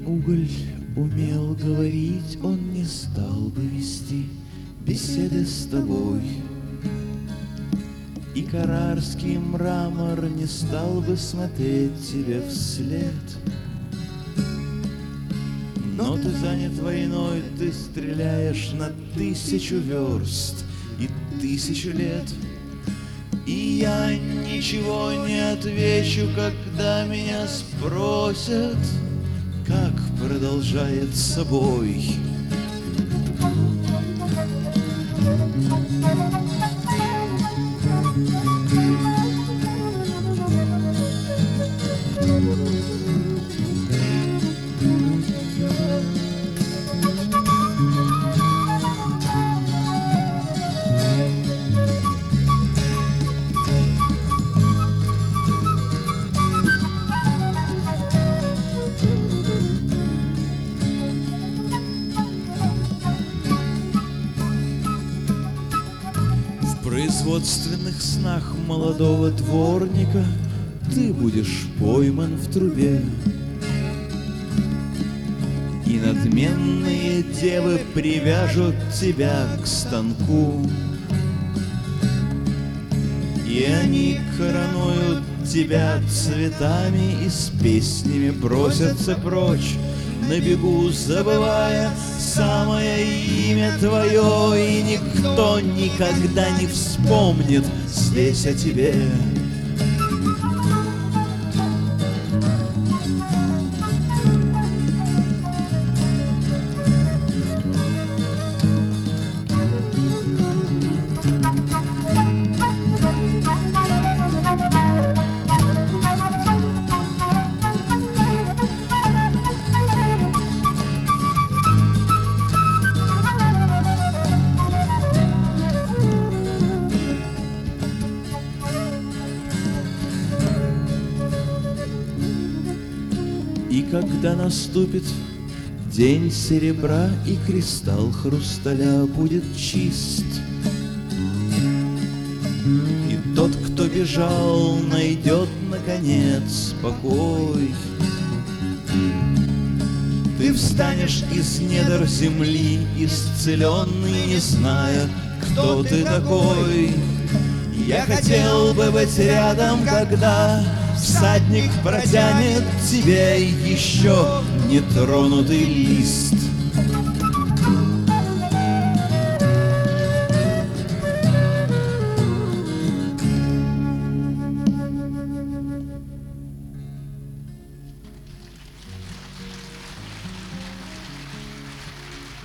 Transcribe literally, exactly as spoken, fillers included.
уголь умел говорить, он не стал бы вести беседы с тобой. И карарский мрамор не стал бы смотреть тебе вслед. Но ты занят войной, ты стреляешь на тысячу верст и тысячу лет. И я ничего не отвечу, когда меня спросят, как продолжается бой. В производственных снах молодого дворника ты будешь пойман в трубе, и надменные девы привяжут тебя к станку, и они коронуют тебя цветами и с песнями бросятся прочь, на бегу забывая самое имя твое, и никто никогда не вспомнит здесь о тебе. И когда наступит день серебра, и кристалл хрусталя будет чист, и тот, кто бежал, найдет, наконец, покой, ты встанешь из недр земли, исцеленный, не зная, кто ты такой. Я хотел бы быть рядом, когда всадник протянет тебе еще нетронутый лист.